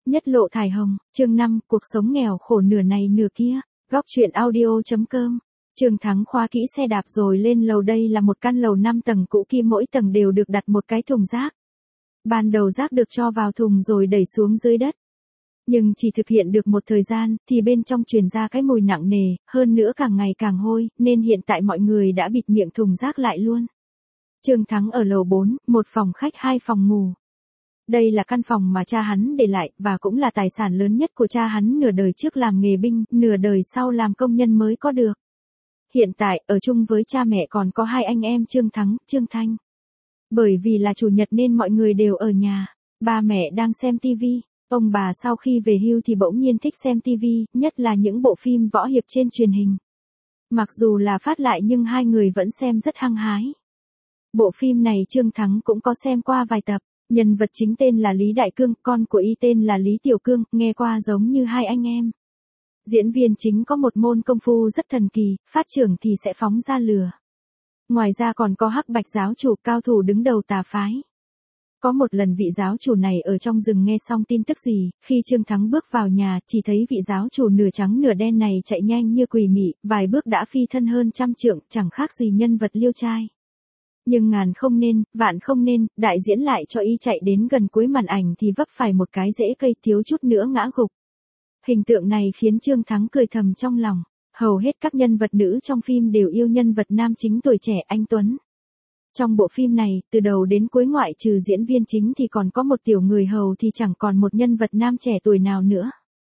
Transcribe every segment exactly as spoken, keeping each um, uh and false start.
Nhất lộ thải hồng, chương năm, cuộc sống nghèo khổ nửa này nửa kia, góc truyện audio.com. Trương Thắng khóa kỹ xe đạp rồi lên lầu. Đây là một căn lầu năm tầng cũ kỹ, mỗi tầng đều được đặt một cái thùng rác. Ban đầu rác được cho vào thùng rồi đẩy xuống dưới đất. Nhưng chỉ thực hiện được một thời gian, thì bên trong truyền ra cái mùi nặng nề, hơn nữa càng ngày càng hôi, nên hiện tại mọi người đã bịt miệng thùng rác lại luôn. Trương Thắng ở lầu bốn, một phòng khách hai phòng ngủ. Đây là căn phòng mà cha hắn để lại, và cũng là tài sản lớn nhất của cha hắn, nửa đời trước làm nghề binh, nửa đời sau làm công nhân mới có được. Hiện tại, ở chung với cha mẹ còn có hai anh em Trương Thắng, Trương Thanh. Bởi vì là chủ nhật nên mọi người đều ở nhà, ba mẹ đang xem tivi. Ông bà sau khi về hưu thì bỗng nhiên thích xem tivi, nhất là những bộ phim võ hiệp trên truyền hình. Mặc dù là phát lại nhưng hai người vẫn xem rất hăng hái. Bộ phim này Trương Thắng cũng có xem qua vài tập. Nhân vật chính tên là Lý Đại Cương, con của y tên là Lý Tiểu Cương, nghe qua giống như hai anh em. Diễn viên chính có một môn công phu rất thần kỳ, phát trưởng thì sẽ phóng ra lửa. Ngoài ra còn có Hắc Bạch giáo chủ, cao thủ đứng đầu tà phái. Có một lần vị giáo chủ này ở trong rừng nghe xong tin tức gì, khi Trương Thắng bước vào nhà, chỉ thấy vị giáo chủ nửa trắng nửa đen này chạy nhanh như quỷ mị, vài bước đã phi thân hơn trăm trượng, chẳng khác gì nhân vật liêu trai. Nhưng ngàn không nên, vạn không nên, đại diễn lại cho y chạy đến gần cuối màn ảnh thì vấp phải một cái rễ cây, thiếu chút nữa ngã gục. Hình tượng này khiến Trương Thắng cười thầm trong lòng. Hầu hết các nhân vật nữ trong phim đều yêu nhân vật nam chính tuổi trẻ anh tuấn. Trong bộ phim này, từ đầu đến cuối ngoại trừ diễn viên chính thì còn có một tiểu người hầu thì chẳng còn một nhân vật nam trẻ tuổi nào nữa.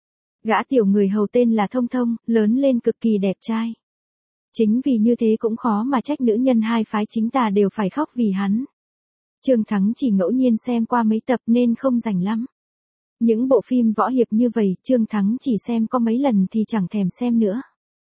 Gã tiểu người hầu tên là Thông Thông, lớn lên cực kỳ đẹp trai. Chính vì như thế cũng khó mà trách nữ nhân hai phái chính tà đều phải khóc vì hắn. Trương Thắng chỉ ngẫu nhiên xem qua mấy tập nên không rành lắm. Những bộ phim võ hiệp như vậy, Trương Thắng chỉ xem có mấy lần thì chẳng thèm xem nữa.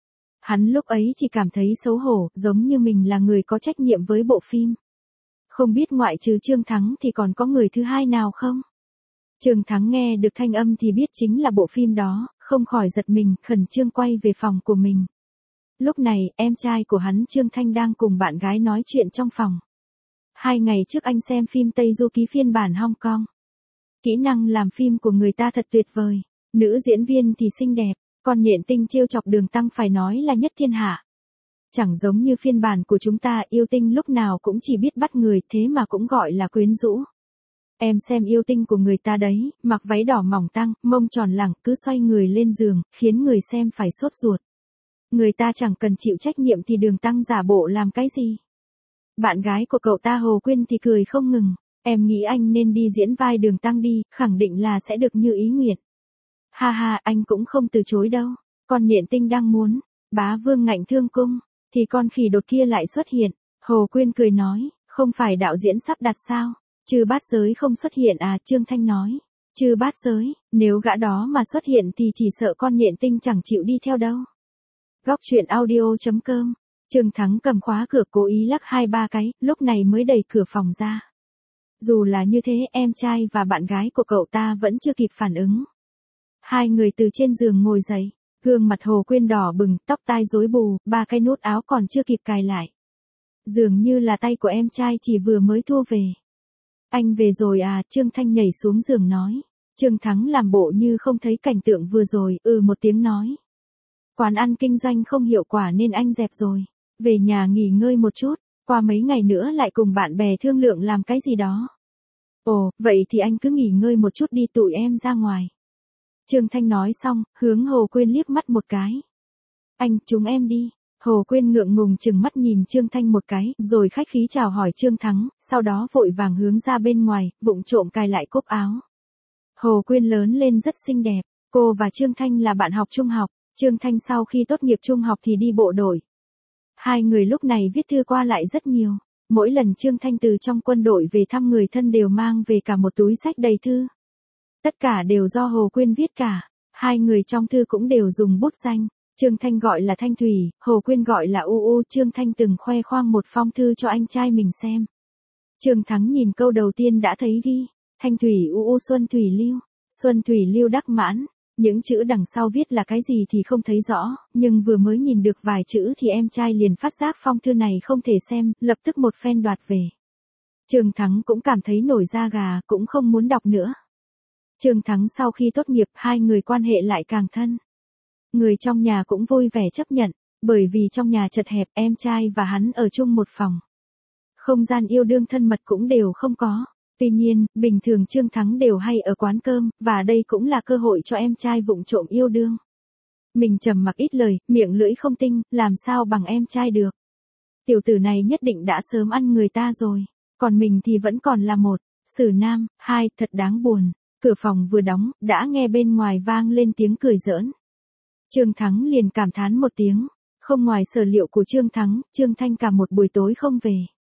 Hắn lúc ấy chỉ cảm thấy xấu hổ, giống như mình là người có trách nhiệm với bộ phim. Không biết ngoại trừ Trương Thắng thì còn có người thứ hai nào không? Trương Thắng nghe được thanh âm thì biết chính là bộ phim đó, không khỏi giật mình, khẩn trương quay về phòng của mình. Lúc này, em trai của hắn Trương Thanh đang cùng bạn gái nói chuyện trong phòng. Hai ngày trước anh xem phim Tây Du Ký phiên bản Hong Kong. Kỹ năng làm phim của người ta thật tuyệt vời. Nữ diễn viên thì xinh đẹp, còn nhện tinh trêu chọc Đường Tăng phải nói là nhất thiên hạ. Chẳng giống như phiên bản của chúng ta, yêu tinh lúc nào cũng chỉ biết bắt người, thế mà cũng gọi là quyến rũ. Em xem yêu tinh của người ta đấy, mặc váy đỏ mỏng tang, mông tròn lẳng, cứ xoay người lên giường, khiến người xem phải sốt ruột. Người ta chẳng cần chịu trách nhiệm thì Đường Tăng giả bộ làm cái gì. Bạn gái của cậu ta Hồ Quyên thì cười không ngừng. Em nghĩ anh nên đi diễn vai Đường Tăng đi, khẳng định là sẽ được như ý nguyện. Ha ha, anh cũng không từ chối đâu. Con nhện tinh đang muốn, bá vương ngạnh thương cung, thì con khỉ đột kia lại xuất hiện. Hồ Quyên cười nói, không phải đạo diễn sắp đặt sao? Chư bát giới không xuất hiện à? Trương Thanh nói. Chư bát giới, nếu gã đó mà xuất hiện thì chỉ sợ con nhện tinh chẳng chịu đi theo đâu. Góc truyện audio.com. Trương Thắng cầm khóa cửa cố ý lắc hai ba cái, lúc này mới đẩy cửa phòng ra. Dù là như thế, em trai và bạn gái của cậu ta vẫn chưa kịp phản ứng. Hai người từ trên giường ngồi dậy, gương mặt Hồ Quyên đỏ bừng, tóc tai rối bù, ba cái nút áo còn chưa kịp cài lại. Dường như là tay của em trai chỉ vừa mới thu về. Anh về rồi à? Trương Thanh nhảy xuống giường nói. Trương Thắng làm bộ như không thấy cảnh tượng vừa rồi, ừ một tiếng nói. Quán ăn kinh doanh không hiệu quả nên anh dẹp rồi. Về nhà nghỉ ngơi một chút, qua mấy ngày nữa lại cùng bạn bè thương lượng làm cái gì đó. Ồ, vậy thì anh cứ nghỉ ngơi một chút đi, tụi em ra ngoài. Trương Thanh nói xong, hướng Hồ Quyên liếc mắt một cái. Anh, chúng em đi. Hồ Quyên ngượng ngùng chừng mắt nhìn Trương Thanh một cái, rồi khách khí chào hỏi Trương Thắng, sau đó vội vàng hướng ra bên ngoài, vụng trộm cài lại cúc áo. Hồ Quyên lớn lên rất xinh đẹp, cô và Trương Thanh là bạn học trung học. Trương Thanh sau khi tốt nghiệp trung học thì đi bộ đội. Hai người lúc này viết thư qua lại rất nhiều. Mỗi lần Trương Thanh từ trong quân đội về thăm người thân đều mang về cả một túi sách đầy thư. Tất cả đều do Hồ Quyên viết cả. Hai người trong thư cũng đều dùng bút danh. Trương Thanh gọi là Thanh Thủy, Hồ Quyên gọi là U U. Trương Thanh từng khoe khoang một phong thư cho anh trai mình xem. Trương Thắng nhìn câu đầu tiên đã thấy ghi. Thanh Thủy U U Xuân Thủy Lưu. Xuân Thủy Lưu đắc mãn. Những chữ đằng sau viết là cái gì thì không thấy rõ, nhưng vừa mới nhìn được vài chữ thì em trai liền phát giác phong thư này không thể xem, lập tức một phen đoạt về. Trương Thắng cũng cảm thấy nổi da gà, cũng không muốn đọc nữa. Trương Thắng sau khi tốt nghiệp hai người quan hệ lại càng thân. Người trong nhà cũng vui vẻ chấp nhận, bởi vì trong nhà chật hẹp em trai và hắn ở chung một phòng. Không gian yêu đương thân mật cũng đều không có. Tuy nhiên, bình thường Trương Thắng đều hay ở quán cơm, và đây cũng là cơ hội cho em trai vụng trộm yêu đương. Mình trầm mặc ít lời, miệng lưỡi không tinh, làm sao bằng em trai được. Tiểu tử này nhất định đã sớm ăn người ta rồi, còn mình thì vẫn còn là một. Sử nam, hai, thật đáng buồn. Cửa phòng vừa đóng, đã nghe bên ngoài vang lên tiếng cười giỡn. Trương Thắng liền cảm thán một tiếng. Không ngoài sở liệu của Trương Thắng, Trương Thanh cả một buổi tối không về.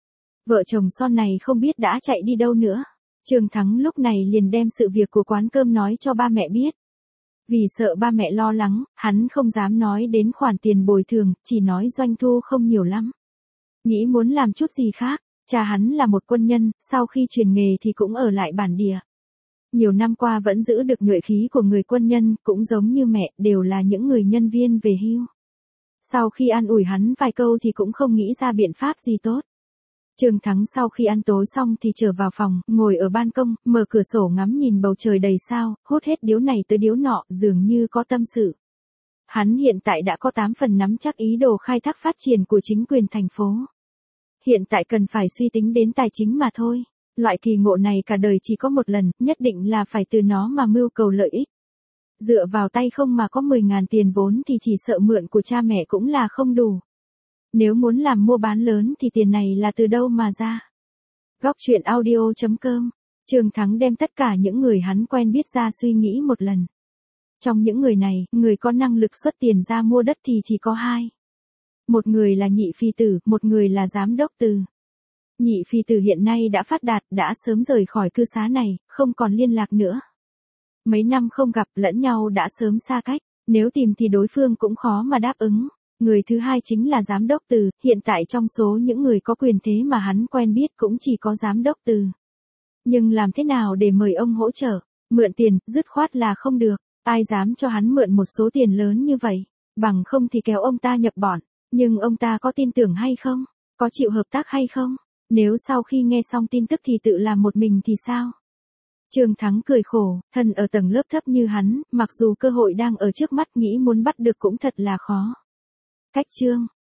Vợ chồng son này không biết đã chạy đi đâu nữa. Trương Thắng lúc này liền đem sự việc của quán cơm nói cho ba mẹ biết. Vì sợ ba mẹ lo lắng, hắn không dám nói đến khoản tiền bồi thường, chỉ nói doanh thu không nhiều lắm. Nghĩ muốn làm chút gì khác, cha hắn là một quân nhân, sau khi chuyển nghề thì cũng ở lại bản địa. Nhiều năm qua vẫn giữ được nhuệ khí của người quân nhân, cũng giống như mẹ, đều là những người nhân viên về hưu. Sau khi an ủi hắn vài câu thì cũng không nghĩ ra biện pháp gì tốt. Trương Thắng sau khi ăn tối xong thì trở vào phòng, ngồi ở ban công, mở cửa sổ ngắm nhìn bầu trời đầy sao, hốt hết điếu này tới điếu nọ, dường như có tâm sự. Hắn hiện tại đã có tám phần nắm chắc ý đồ khai thác phát triển của chính quyền thành phố. Hiện tại cần phải suy tính đến tài chính mà thôi. Loại kỳ ngộ này cả đời chỉ có một lần, nhất định là phải từ nó mà mưu cầu lợi ích. Dựa vào tay không mà có mười ngàn tiền vốn thì chỉ sợ mượn của cha mẹ cũng là không đủ. Nếu muốn làm mua bán lớn thì tiền này là từ đâu mà ra? Góc truyện audio chấm com. Trương Thắng đem tất cả những người hắn quen biết ra suy nghĩ một lần. Trong những người này, người có năng lực xuất tiền ra mua đất thì chỉ có hai. Một người là Nhị Phi Tử, một người là Giám đốc Từ. Nhị Phi Tử hiện nay đã phát đạt, đã sớm rời khỏi cư xá này, không còn liên lạc nữa. Mấy năm không gặp lẫn nhau đã sớm xa cách, nếu tìm thì đối phương cũng khó mà đáp ứng. Người thứ hai chính là Giám đốc Từ, hiện tại trong số những người có quyền thế mà hắn quen biết cũng chỉ có Giám đốc Từ. Nhưng làm thế nào để mời ông hỗ trợ? Mượn tiền, dứt khoát là không được, ai dám cho hắn mượn một số tiền lớn như vậy, bằng không thì kéo ông ta nhập bọn. Nhưng ông ta có tin tưởng hay không? Có chịu hợp tác hay không? Nếu sau khi nghe xong tin tức thì tự làm một mình thì sao? Trương Thắng cười khổ, thân ở tầng lớp thấp như hắn, mặc dù cơ hội đang ở trước mắt nghĩ muốn bắt được cũng thật là khó. Cách chương